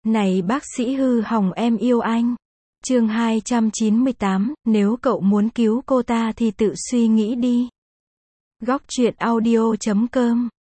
Này bác sĩ hư hỏng em yêu anh. Chương 298, nếu cậu muốn cứu cô ta thì tự suy nghĩ đi. Góc truyện audio.com.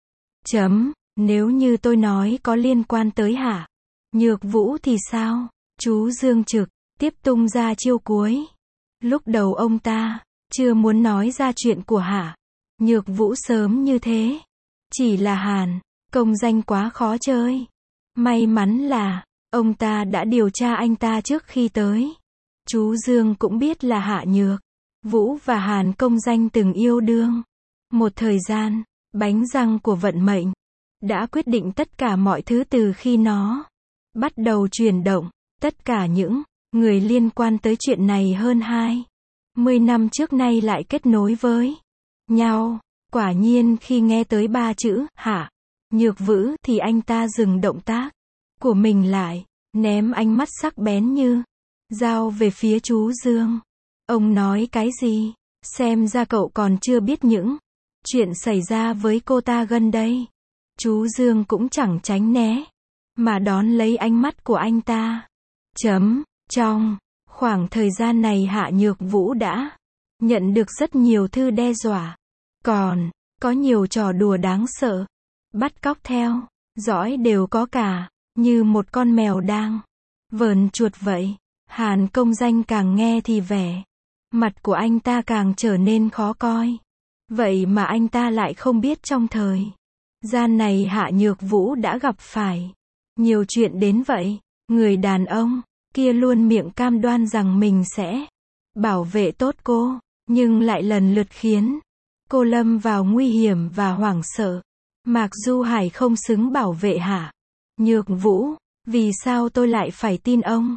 Nếu như tôi nói có liên quan tới Hạ Nhược Vũ thì sao? Chú Dương trực tiếp tung ra chiêu cuối. Lúc đầu ông ta chưa muốn nói ra chuyện của Hạ Nhược Vũ sớm như thế. Chỉ là Hàn công danh quá khó chơi. May mắn là ông ta đã điều tra anh ta trước khi tới. Chú Dương cũng biết là Hạ Nhược Vũ và Hàn công danh từng yêu đương. Một thời gian, bánh răng của vận mệnh đã quyết định tất cả mọi thứ từ khi nó bắt đầu chuyển động. Tất cả những người liên quan tới chuyện này hơn 20 năm trước nay lại kết nối với nhau. Quả nhiên khi nghe tới 3 chữ Hạ Nhược Vũ thì anh ta dừng động tác của mình lại, ném ánh mắt sắc bén như dao về phía chú Dương. Ông nói cái gì? Xem ra cậu còn chưa biết những chuyện xảy ra với cô ta gần đây. Chú Dương cũng chẳng tránh né, mà đón lấy ánh mắt của anh ta. Trong khoảng thời gian này Hạ Nhược Vũ đã nhận được rất nhiều thư đe dọa. Còn có nhiều trò đùa đáng sợ. Bắt cóc theo dõi đều có cả. Như một con mèo đang vờn chuột vậy. Hàn công danh càng nghe thì vẻ mặt của anh ta càng trở nên khó coi. Vậy mà anh ta lại không biết trong thời gian này Hạ Nhược Vũ đã gặp phải nhiều chuyện đến vậy. Người đàn ông kia luôn miệng cam đoan rằng mình sẽ bảo vệ tốt cô, nhưng lại lần lượt khiến cô lâm vào nguy hiểm và hoảng sợ. Mạc Du Hải không xứng bảo vệ Hạ Nhược Vũ. Vì sao tôi lại phải tin ông?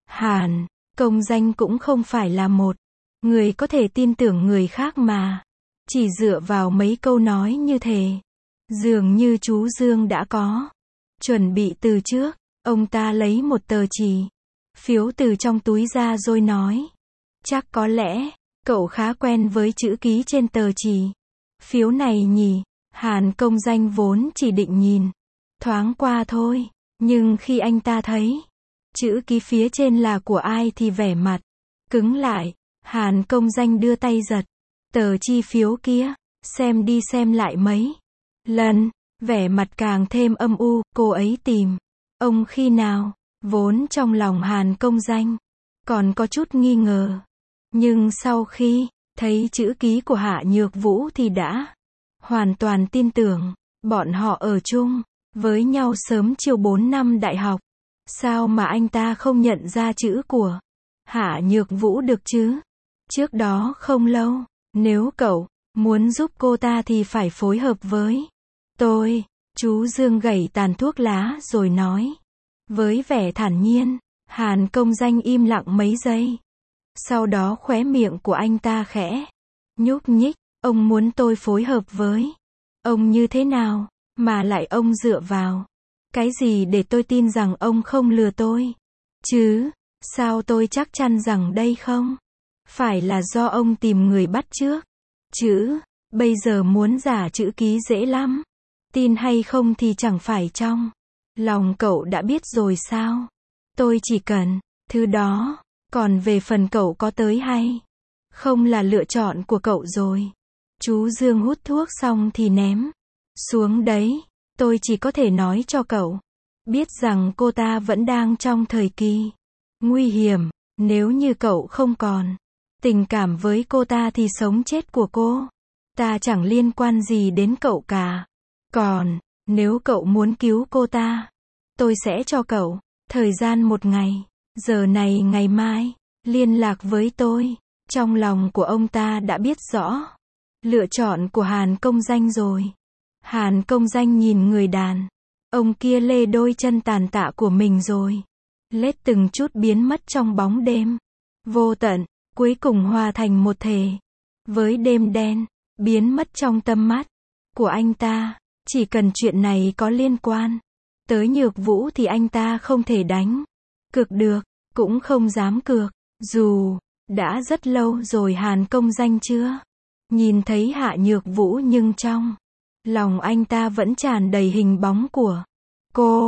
Hàn công danh cũng không phải là một người có thể tin tưởng người khác mà. Chỉ dựa vào mấy câu nói như thế, dường như chú Dương đã có chuẩn bị từ trước. Ông ta lấy một tờ chỉ phiếu từ trong túi ra rồi nói. Chắc có lẽ cậu khá quen với chữ ký trên tờ chỉ phiếu này nhỉ? Hàn công danh vốn chỉ định nhìn thoáng qua thôi, nhưng khi anh ta thấy chữ ký phía trên là của ai thì vẻ mặt cứng lại. Hàn công danh đưa tay giật tờ chi phiếu kia, xem đi xem lại mấy lần, vẻ mặt càng thêm âm u. Cô ấy tìm ông khi nào? Vốn trong lòng Hàn công danh còn có chút nghi ngờ, nhưng sau khi thấy chữ ký của Hạ Nhược Vũ thì đã hoàn toàn tin tưởng. Bọn họ ở chung với nhau sớm chiều 4 năm đại học. Sao mà anh ta không nhận ra chữ của Hạ Nhược Vũ được chứ? Trước đó không lâu, nếu cậu muốn giúp cô ta thì phải phối hợp với tôi. Chú Dương gẩy tàn thuốc lá rồi nói với vẻ thản nhiên. Hàn công danh im lặng mấy giây. Sau đó khóe miệng của anh ta khẽ nhúc nhích. Ông muốn tôi phối hợp với ông như thế nào? Mà lại ông dựa vào cái gì để tôi tin rằng ông không lừa tôi chứ? Sao tôi chắc chắn rằng đây không phải là do ông tìm người bắt trước chứ? Bây giờ muốn giả chữ ký dễ lắm. Tin hay không thì chẳng phải trong lòng cậu đã biết rồi sao? Tôi chỉ cần thứ đó. Còn về phần cậu có tới hay không là lựa chọn của cậu rồi. Chú Dương hút thuốc xong thì ném xuống đấy. Tôi chỉ có thể nói cho cậu biết rằng cô ta vẫn đang trong thời kỳ nguy hiểm. Nếu như cậu không còn tình cảm với cô ta thì sống chết của cô ta chẳng liên quan gì đến cậu cả. Còn nếu cậu muốn cứu cô ta, tôi sẽ cho cậu thời gian 1 ngày. Giờ này ngày mai liên lạc với tôi. Trong lòng của ông ta đã biết rõ lựa chọn của Hàn công danh rồi. Hàn công danh nhìn người đàn ông kia lê đôi chân tàn tạ của mình rồi lết từng chút biến mất trong bóng đêm vô tận, cuối cùng hòa thành một thể với đêm đen, biến mất trong tầm mắt của anh ta. Chỉ cần chuyện này có liên quan tới Nhược Vũ thì anh ta không thể đánh cược được, cũng không dám cược. Dù đã rất lâu rồi Hàn công danh chưa nhìn thấy Hạ Nhược Vũ, nhưng trong lòng anh ta vẫn tràn đầy hình bóng của cô.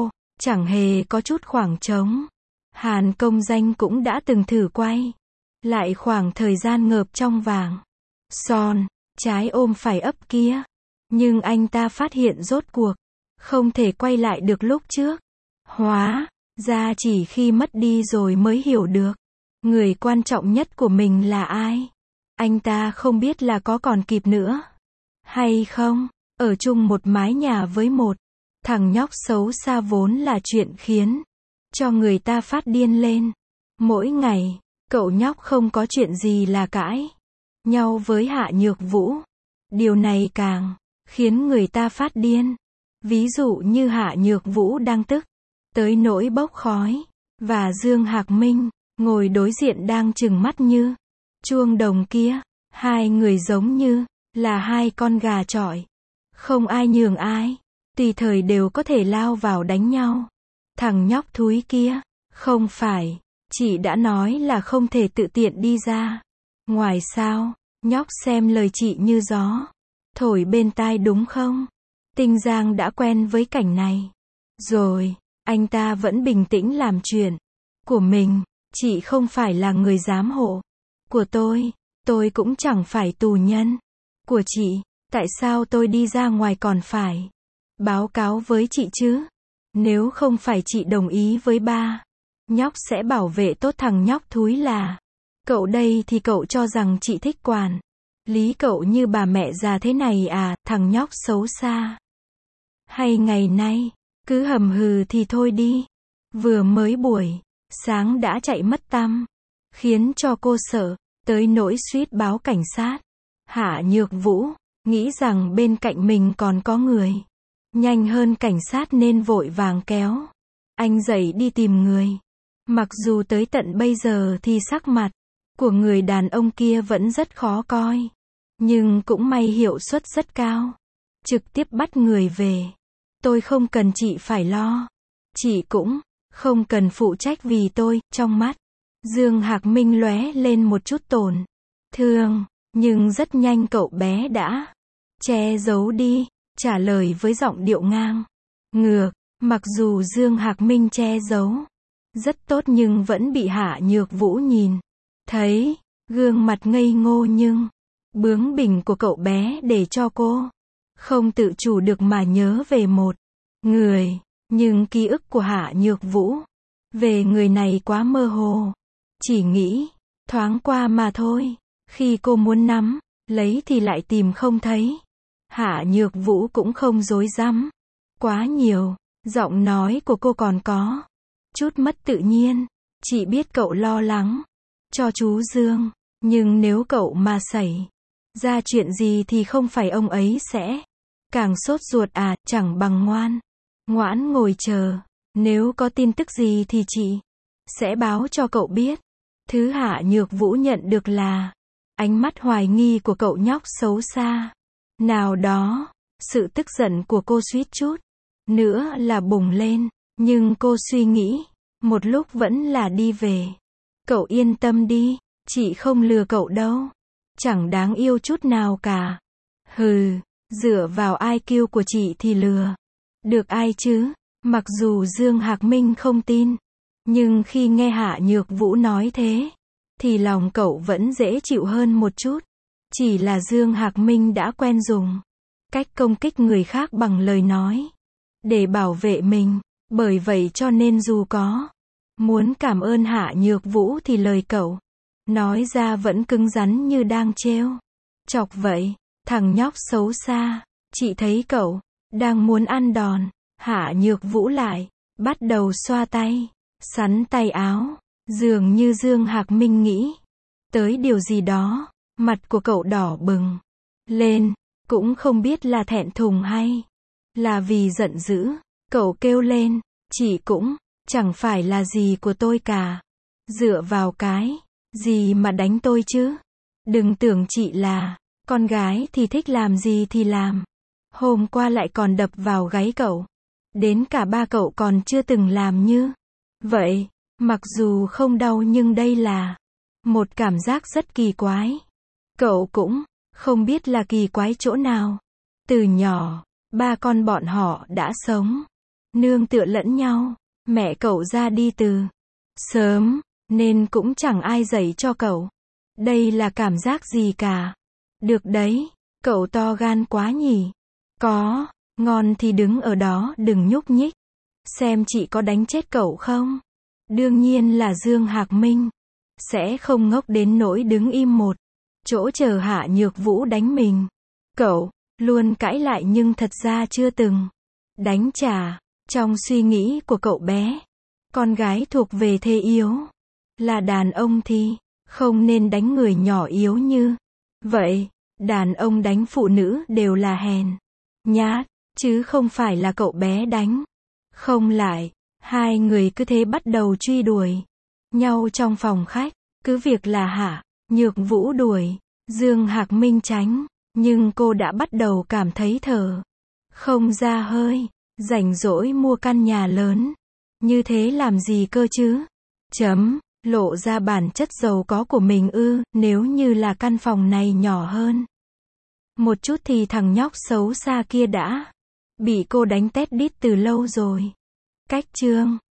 chẳng hề có chút khoảng trống. Hàn công danh cũng đã từng thử quay lại khoảng thời gian ngợp trong vàng son, trái ôm phải ấp kia. Nhưng anh ta phát hiện rốt cuộc không thể quay lại được lúc trước. Hóa ra chỉ khi mất đi rồi mới hiểu được người quan trọng nhất của mình là ai. Anh ta không biết là có còn kịp nữa hay không. Ở chung một mái nhà với một thằng nhóc xấu xa vốn là chuyện khiến cho người ta phát điên lên. Mỗi ngày, cậu nhóc không có chuyện gì là cãi nhau với Hạ Nhược Vũ. Điều này càng khiến người ta phát điên. Ví dụ như Hạ Nhược Vũ đang tức tới nỗi bốc khói, và Dương Hạc Minh ngồi đối diện đang trừng mắt như chuông đồng kia. Hai người giống như là hai con gà chọi, không ai nhường ai, tùy thời đều có thể lao vào đánh nhau. Thằng nhóc thúi kia, không phải, chị đã nói là không thể tự tiện đi ra ngoài sao? Nhóc xem lời chị như gió thổi bên tai đúng không? Tinh Giang đã quen với cảnh này rồi, anh ta vẫn bình tĩnh làm chuyện của mình. Chị không phải là người giám hộ của tôi cũng chẳng phải tù nhân của chị. Tại sao tôi đi ra ngoài còn phải báo cáo với chị chứ? Nếu không phải chị đồng ý với ba nhóc sẽ bảo vệ tốt thằng nhóc thúi là cậu đây thì cậu cho rằng chị thích quản lý cậu như bà mẹ già thế này à, thằng nhóc xấu xa. Hay ngày nay, cứ hầm hừ thì thôi đi. Vừa mới buổi sáng đã chạy mất tăm, khiến cho cô sợ tới nỗi suýt báo cảnh sát. Hạ Nhược Vũ nghĩ rằng bên cạnh mình còn có người nhanh hơn cảnh sát nên vội vàng kéo anh dậy đi tìm người. Mặc dù tới tận bây giờ thì sắc mặt của người đàn ông kia vẫn rất khó coi, nhưng cũng may hiệu suất rất cao. Trực tiếp bắt người về. Tôi không cần chị phải lo. Chị cũng không cần phụ trách vì tôi. Trong mắt Dương Hạc Minh lóe lên một chút tổn thương, nhưng rất nhanh cậu bé đã che giấu đi, trả lời với giọng điệu ngang ngược. Mặc dù Dương Hạc Minh che giấu rất tốt nhưng vẫn bị Hạ Nhược Vũ nhìn thấy. Gương mặt ngây ngô nhưng bướng bỉnh của cậu bé để cho cô không tự chủ được mà nhớ về một người. Nhưng ký ức của Hạ Nhược Vũ về người này quá mơ hồ, chỉ nghĩ thoáng qua mà thôi. Khi cô muốn nắm lấy thì lại tìm không thấy. Hạ Nhược Vũ cũng không rối rắm quá nhiều. Giọng nói của cô còn có chút mất tự nhiên. Chị biết cậu lo lắng cho chú Dương, nhưng nếu cậu mà xảy ra chuyện gì thì không phải ông ấy sẽ càng sốt ruột à? Chẳng bằng ngoãn ngồi chờ. Nếu có tin tức gì thì chị sẽ báo cho cậu biết. Thứ Hạ Nhược Vũ nhận được là ánh mắt hoài nghi của cậu nhóc xấu xa nào đó. Sự tức giận của cô suýt chút nữa là bùng lên, nhưng cô suy nghĩ một lúc vẫn là đi về. Cậu yên tâm đi, chị không lừa cậu đâu. Chẳng đáng yêu chút nào cả. Hừ, dựa vào IQ của chị thì lừa được ai chứ? Mặc dù Dương Hạc Minh không tin, nhưng khi nghe Hạ Nhược Vũ nói thế, thì lòng cậu vẫn dễ chịu hơn một chút. Chỉ là Dương Hạc Minh đã quen dùng cách công kích người khác bằng lời nói để bảo vệ mình. Bởi vậy cho nên dù có muốn cảm ơn Hạ Nhược Vũ thì lời cậu nói ra vẫn cứng rắn như đang trêu chọc vậy. Thằng nhóc xấu xa, chị thấy cậu đang muốn ăn đòn. Hạ Nhược Vũ lại bắt đầu xoa tay, sắn tay áo. Dường như Dương Hạc Minh nghĩ tới điều gì đó. Mặt của cậu đỏ bừng lên, cũng không biết là thẹn thùng hay là vì giận dữ. Cậu kêu lên, chị cũng chẳng phải là gì của tôi cả. Dựa vào cái gì mà đánh tôi chứ? Đừng tưởng chị là con gái thì thích làm gì thì làm. Hôm qua lại còn đập vào gáy cậu. Đến cả ba cậu còn chưa từng làm như vậy. Mặc dù không đau nhưng đây là một cảm giác rất kỳ quái. Cậu cũng không biết là kỳ quái chỗ nào. Từ nhỏ, ba con bọn họ đã sống nương tựa lẫn nhau. Mẹ cậu ra đi từ sớm, nên cũng chẳng ai dạy cho cậu. Đây là cảm giác gì cả. Được đấy, cậu to gan quá nhỉ. Có, ngon thì đứng ở đó đừng nhúc nhích. Xem chị có đánh chết cậu không? Đương nhiên là Dương Hạc Minh sẽ không ngốc đến nỗi đứng im một chỗ chờ Hạ Nhược Vũ đánh mình. Cậu luôn cãi lại nhưng thật ra chưa từng đánh trả. Trong suy nghĩ của cậu bé, con gái thuộc về thế yếu. Là đàn ông thì không nên đánh người nhỏ yếu như vậy. Đàn ông đánh phụ nữ đều là hèn nhát, chứ không phải là cậu bé đánh không lại. Hai người cứ thế bắt đầu truy đuổi nhau trong phòng khách. Cứ việc là Hạ Nhược Vũ đuổi Dương Hạc Minh tránh, nhưng cô đã bắt đầu cảm thấy thở không ra hơi. Rảnh rỗi mua căn nhà lớn như thế làm gì cơ chứ? Lộ ra bản chất giàu có của mình ư? Nếu như là căn phòng này nhỏ hơn một chút thì thằng nhóc xấu xa kia đã bị cô đánh tét đít từ lâu rồi. Cách chương